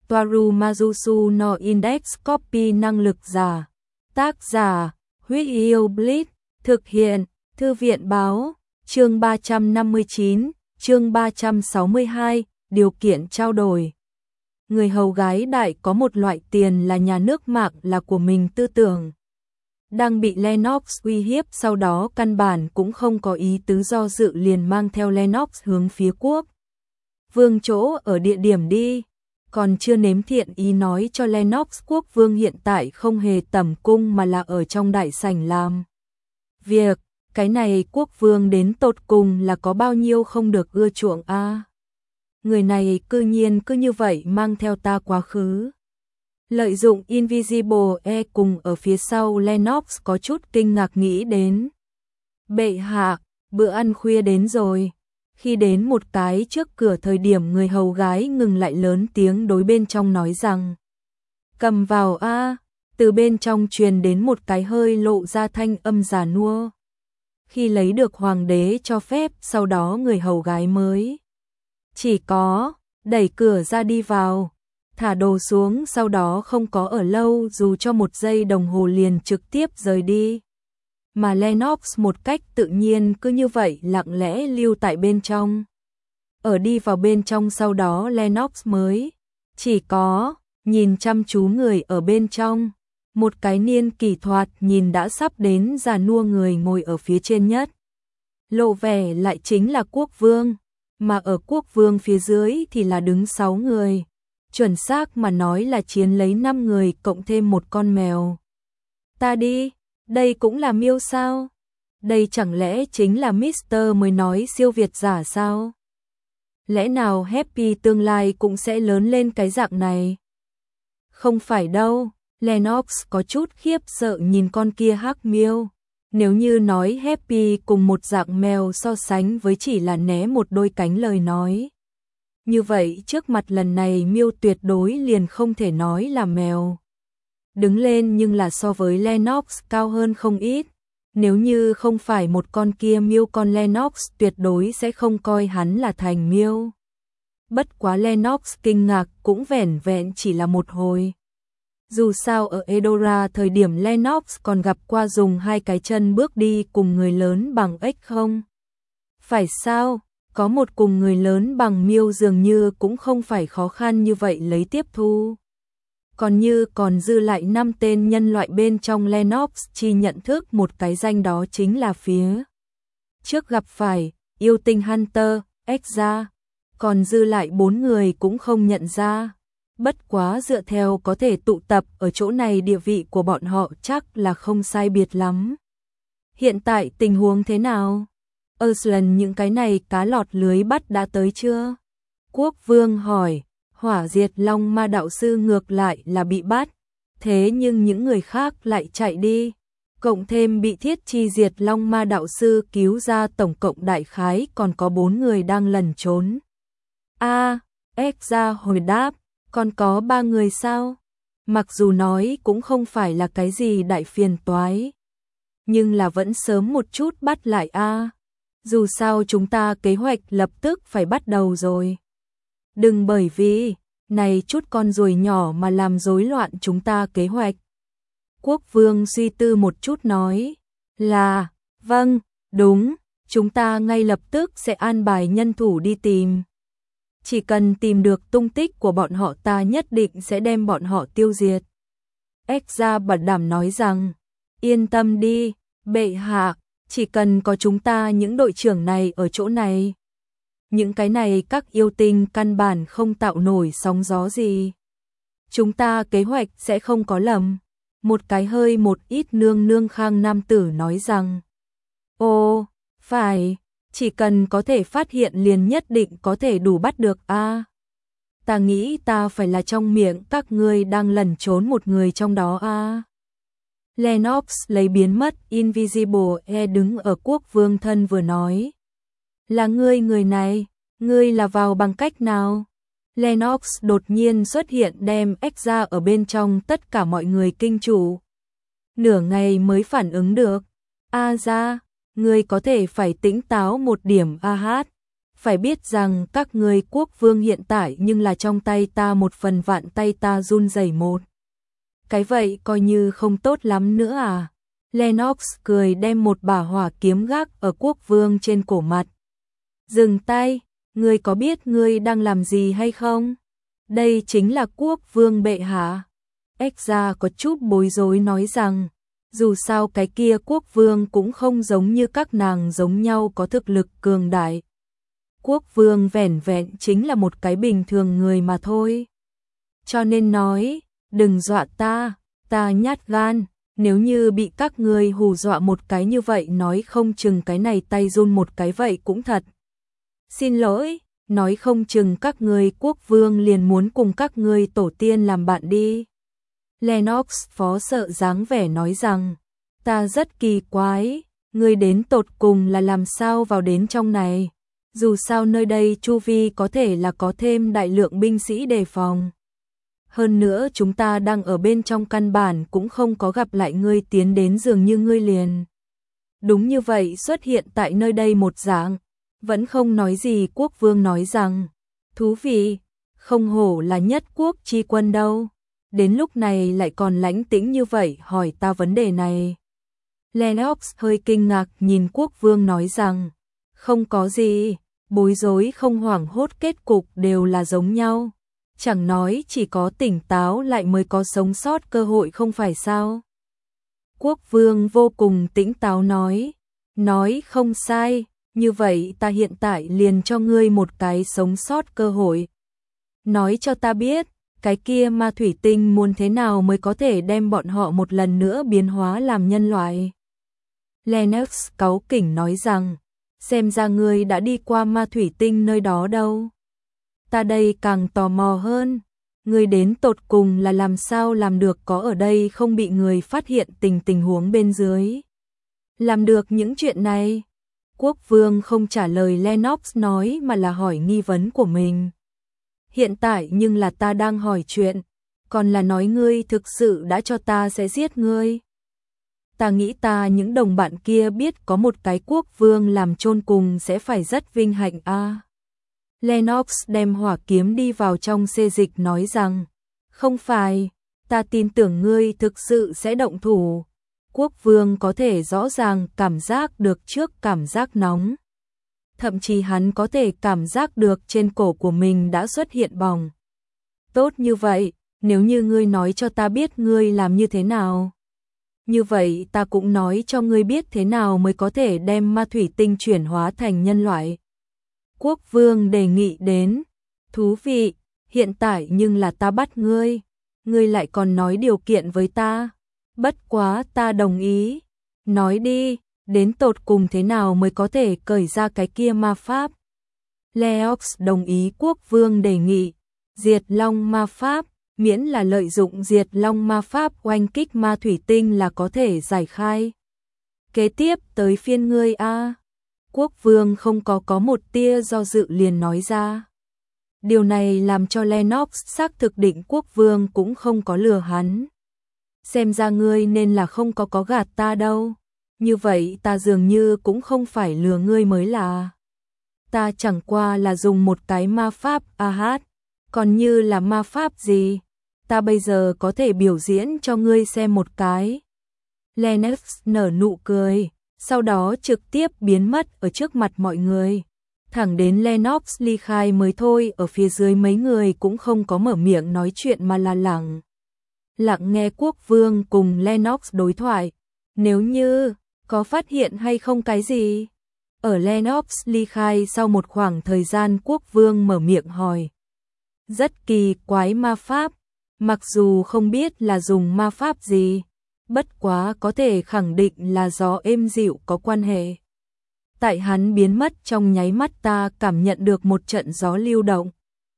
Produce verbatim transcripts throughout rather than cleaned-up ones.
Toaru Majusu no Index Copy năng lực giả. Tác giả, Huyết Yêu Blitz, thực hiện, Thư viện báo, chương ba trăm năm mươi chín, chương ba trăm sáu mươi hai, điều kiện trao đổi. Người hầu gái đại có một loại tiền là nhà nước mạng là của mình tư tưởng. Đang bị Lennox uy hiếp, sau đó căn bản cũng không có ý tứ do dự, liền mang theo Lennox hướng phía quốc vương chỗ ở địa điểm đi. Còn chưa nếm thiện ý nói cho Lennox quốc vương hiện tại không hề tẩm cung mà là ở trong đại sảnh làm việc. Cái này quốc vương đến tột cùng là có bao nhiêu không được ưa chuộng a à? Người này cư nhiên cứ như vậy mang theo ta quá khứ. Lợi dụng Invisible E cùng ở phía sau, Lennox có chút kinh ngạc nghĩ đến. Bệ hạ, bữa ăn khuya đến rồi. Khi đến một cái trước cửa thời điểm, người hầu gái ngừng lại lớn tiếng đối bên trong nói rằng: cầm vào a à. Từ bên trong truyền đến một cái hơi lộ ra thanh âm già nua. Khi lấy được hoàng đế cho phép, sau đó người hầu gái mới chỉ có đẩy cửa ra đi vào, thả đồ xuống, sau đó không có ở lâu dù cho một giây đồng hồ, liền trực tiếp rời đi. Mà Lennox một cách tự nhiên cứ như vậy lặng lẽ lưu tại bên trong. Ở đi vào bên trong sau đó, Lennox mới chỉ có nhìn chăm chú người ở bên trong. Một cái niên kỷ thoạt nhìn đã sắp đến già nua người ngồi ở phía trên nhất. Lộ vẻ lại chính là quốc vương, mà ở quốc vương phía dưới thì là đứng sáu người. Chuẩn xác mà nói là chiến lấy năm người cộng thêm một con mèo. Ta đi, đây cũng là miêu sao? Đây chẳng lẽ chính là mít tơ mới nói siêu việt giả sao? Lẽ nào Happy tương lai cũng sẽ lớn lên cái dạng này? Không phải đâu. Lennox có chút khiếp sợ nhìn con kia hắc miêu. Nếu như nói Happy cùng một dạng mèo so sánh với chỉ là né một đôi cánh lời nói, như vậy trước mặt lần này miêu tuyệt đối liền không thể nói là mèo. Đứng lên nhưng là so với Lennox cao hơn không ít. Nếu như không phải một con kia miêu, con Lennox tuyệt đối sẽ không coi hắn là thành miêu. Bất quá Lennox kinh ngạc cũng vẻn vẹn chỉ là một hồi. Dù sao ở Edora thời điểm Lennox còn gặp qua dùng hai cái chân bước đi cùng người lớn bằng ếch không? Phải sao? Có một cùng người lớn bằng miêu dường như cũng không phải khó khăn như vậy lấy tiếp thu. Còn như còn dư lại năm tên nhân loại bên trong, Lennox chỉ nhận thức một cái danh, đó chính là phía trước gặp phải yêu tinh Hunter, Exra. Còn dư lại bốn người cũng không nhận ra. Bất quá dựa theo có thể tụ tập ở chỗ này, địa vị của bọn họ chắc là không sai biệt lắm. Hiện tại tình huống thế nào? Arslan, những cái này cá lọt lưới bắt đã tới chưa? Quốc vương hỏi. Hỏa diệt long ma đạo sư ngược lại là bị bắt, thế nhưng những người khác lại chạy đi. Cộng thêm bị thiết chi diệt long ma đạo sư cứu ra, tổng cộng đại khái còn có bốn người đang lẩn trốn. A, Exra hồi đáp. Còn có ba người sao? Mặc dù nói cũng không phải là cái gì đại phiền toái, nhưng là vẫn sớm một chút bắt lại a. À. Dù sao chúng ta kế hoạch lập tức phải bắt đầu rồi. Đừng bởi vì này chút con ruồi nhỏ mà làm rối loạn chúng ta kế hoạch. Quốc vương suy tư một chút nói là, vâng, đúng, chúng ta ngay lập tức sẽ an bài nhân thủ đi tìm. Chỉ cần tìm được tung tích của bọn họ, ta nhất định sẽ đem bọn họ tiêu diệt. Exra bảo đảm nói rằng, yên tâm đi, bệ hạ, chỉ cần có chúng ta những đội trưởng này ở chỗ này, những cái này các yêu tinh căn bản không tạo nổi sóng gió gì. Chúng ta kế hoạch sẽ không có lầm. Một cái hơi một ít nương nương khang nam tử nói rằng, ồ, phải. Chỉ cần có thể phát hiện liền nhất định có thể đủ bắt được a. À, ta nghĩ ta phải là trong miệng các ngươi đang lẩn trốn một người trong đó a. À. Lennox lấy biến mất Invisible E đứng ở quốc vương thân vừa nói. Là ngươi người này, ngươi là vào bằng cách nào? Lennox đột nhiên xuất hiện đem Exra ở bên trong tất cả mọi người kinh chủ. Nửa ngày mới phản ứng được. A ra. Ngươi có thể phải tỉnh táo một điểm a hát. phải biết rằng các ngươi quốc vương hiện tại nhưng là trong tay ta một phần vạn, tay ta run rẩy một cái vậy coi như không tốt lắm nữa à. Lennox cười đem một bả hỏa kiếm gác ở quốc vương trên cổ mặt. Dừng tay, ngươi có biết ngươi đang làm gì hay không? Đây chính là quốc vương bệ hạ. Exra có chút bối rối nói rằng, dù sao cái kia quốc vương cũng không giống như các nàng giống nhau có thực lực cường đại. Quốc vương vẻn vẹn chính là một cái bình thường người mà thôi. Cho nên nói, đừng dọa ta, ta nhát gan, nếu như bị các ngươi hù dọa một cái như vậy nói không chừng cái này tay run một cái vậy cũng thật. Xin lỗi, nói không chừng các ngươi quốc vương liền muốn cùng các ngươi tổ tiên làm bạn đi. Lennox phó sợ dáng vẻ nói rằng, ta rất kỳ quái, ngươi đến tột cùng là làm sao vào đến trong này. Dù sao nơi đây chu vi có thể là có thêm đại lượng binh sĩ đề phòng. Hơn nữa chúng ta đang ở bên trong căn bản cũng không có gặp lại ngươi tiến đến dường như ngươi liền. Đúng như vậy xuất hiện tại nơi đây một dạng, vẫn không nói gì. Quốc vương nói rằng, thú vị, không hổ là nhất quốc chi quân đâu. Đến lúc này lại còn lãnh tĩnh như vậy hỏi ta vấn đề này. Lennox hơi kinh ngạc nhìn quốc vương nói rằng, không có gì, bối rối không hoảng hốt kết cục đều là giống nhau. Chẳng nói chỉ có tỉnh táo lại mới có sống sót cơ hội không phải sao. Quốc vương vô cùng tỉnh táo nói, nói không sai, như vậy ta hiện tại liền cho ngươi một cái sống sót cơ hội. Nói cho ta biết, cái kia ma thủy tinh muốn thế nào mới có thể đem bọn họ một lần nữa biến hóa làm nhân loại. Lennox cáu kỉnh nói rằng, xem ra ngươi đã đi qua ma thủy tinh nơi đó đâu. Ta đây càng tò mò hơn, ngươi đến tột cùng là làm sao làm được có ở đây không bị người phát hiện tình tình huống bên dưới. Làm được những chuyện này. Quốc vương không trả lời Lennox nói mà là hỏi nghi vấn của mình. Hiện tại nhưng là ta đang hỏi chuyện, còn là nói ngươi thực sự đã cho ta sẽ giết ngươi. Ta nghĩ ta những đồng bạn kia biết có một cái quốc vương làm chôn cùng sẽ phải rất vinh hạnh a. À. Lennox đem hỏa kiếm đi vào trong xê dịch nói rằng, không phải, ta tin tưởng ngươi thực sự sẽ động thủ. Quốc vương có thể rõ ràng cảm giác được trước cảm giác nóng. Thậm chí hắn có thể cảm giác được trên cổ của mình đã xuất hiện bỏng. Tốt như vậy, nếu như ngươi nói cho ta biết ngươi làm như thế nào. Như vậy ta cũng nói cho ngươi biết thế nào mới có thể đem ma thủy tinh chuyển hóa thành nhân loại. Quốc vương đề nghị đến, thú vị, hiện tại nhưng là ta bắt ngươi, ngươi lại còn nói điều kiện với ta. Bất quá ta đồng ý, nói đi, đến tột cùng thế nào mới có thể cởi ra cái kia ma pháp. Lennox đồng ý quốc vương đề nghị, diệt long ma pháp, miễn là lợi dụng diệt long ma pháp oanh kích ma thủy tinh là có thể giải khai. Kế tiếp tới phiên ngươi a. Quốc vương không có có một tia do dự liền nói ra. Điều này làm cho Lennox xác thực định quốc vương cũng không có lừa hắn. Xem ra ngươi nên là không có có gạt ta đâu. Như vậy ta dường như cũng không phải lừa ngươi mới là. Ta chẳng qua là dùng một cái ma pháp a hát. Còn như là ma pháp gì? Ta bây giờ có thể biểu diễn cho ngươi xem một cái. Lennox nở nụ cười, sau đó trực tiếp biến mất ở trước mặt mọi người. Thẳng đến Lennox ly khai mới thôi, ở phía dưới mấy người cũng không có mở miệng nói chuyện mà là lặng. Lặng nghe quốc vương cùng Lennox đối thoại. Nếu như có phát hiện hay không cái gì? Ở Lennox ly khai sau một khoảng thời gian quốc vương mở miệng hỏi. Rất kỳ quái ma pháp, mặc dù không biết là dùng ma pháp gì, bất quá có thể khẳng định là gió êm dịu có quan hệ. Tại hắn biến mất trong nháy mắt ta cảm nhận được một trận gió lưu động.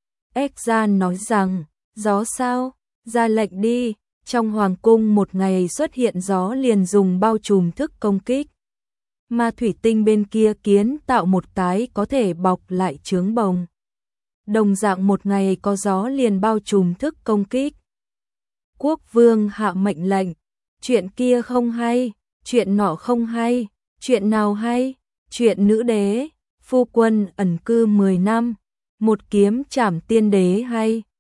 Exra nói rằng, gió sao? Ra lệnh đi. Trong hoàng cung một ngày xuất hiện gió liền dùng bao trùm thức công kích. Ma thủy tinh bên kia kiến tạo một cái có thể bọc lại chướng bồng. Đồng dạng một ngày có gió liền bao trùm thức công kích. Quốc vương hạ mệnh lệnh, chuyện kia không hay, chuyện nọ không hay, chuyện nào hay, chuyện nữ đế, Phu quân ẩn cư mười năm, một kiếm trảm tiên đế hay